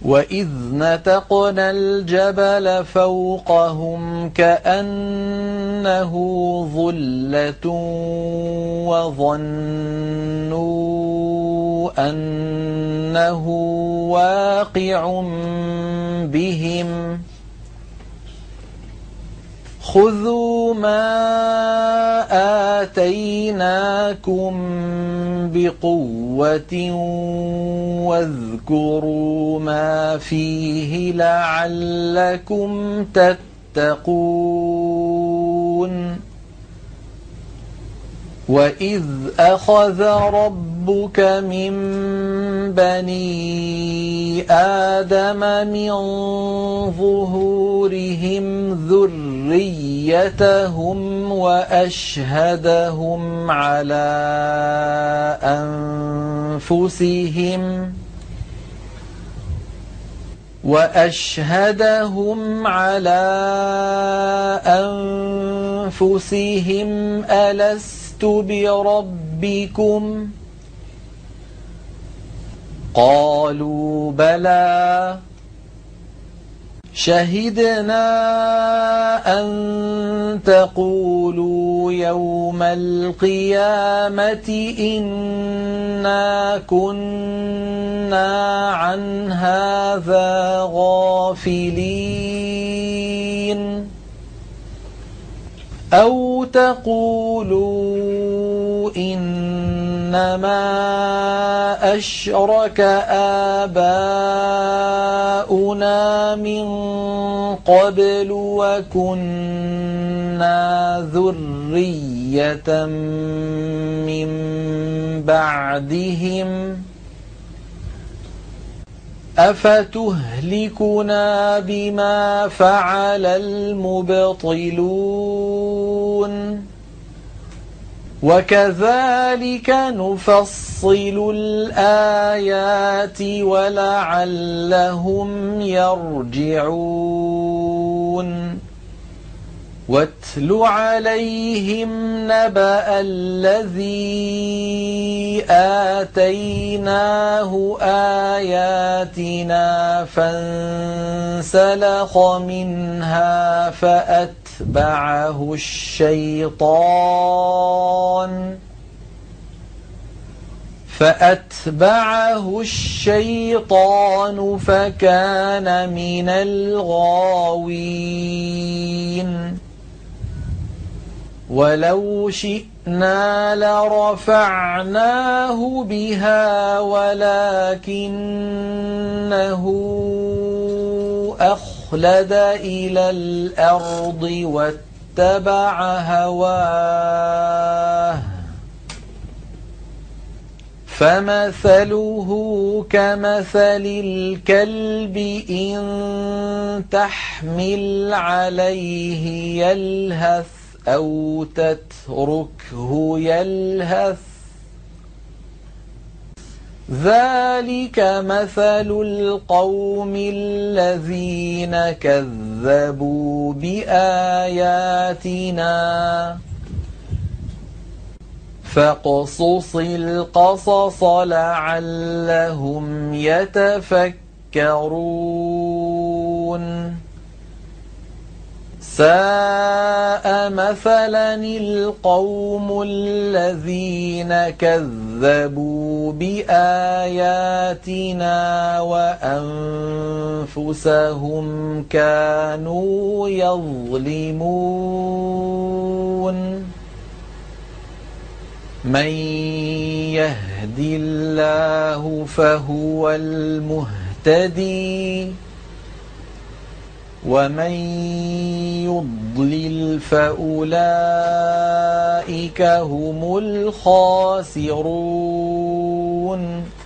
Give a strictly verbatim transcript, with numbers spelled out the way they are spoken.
وإذ نتقنا الجبل فوقهم كأنه ظلة وظنوا أنه واقع بهم خذوا ما آتيناكم بقوة واذكروا ما فيه لعلكم تتقون وإذ أخذ ربك من بني آدم من ظهورهم ذريتهم وأشهدهم على أنفسهم وأشهدهم على أنفسهم ألست بربكم قالوا بلى شهدنا أن تقولوا يوم القيامة إنا كنا عن هذا غافلين أو تقولوا إنما أشرك آباؤنا من قبل وكنا ذرية من بعدهم أفتهلكنا بما فعل المبطلون وكذلك نفصل الآيات ولعلهم يرجعون واتل عليهم نبأ الذي آتيناه آياتنا فانسلخ منها فأتبعه الشيطان فأتبعه الشيطان فكان من الغاوين ولو شئنا لرفعناه بها ولكنه أخلد إلى الأرض واتبع هواه فمثله كمثل الكلب إن تحمل عليه يلهث أو تتركه يلهث ذلك مثل القوم الذين كذبوا بآياتنا فاقصص القصص لعلهم يتفكرون ساء مثلا القوم الذين كذبوا بآياتنا وأنفسهم كانوا يظلمون من يهد الله فهو المهتدي ومن يضلل فأولئك هم الخاسرون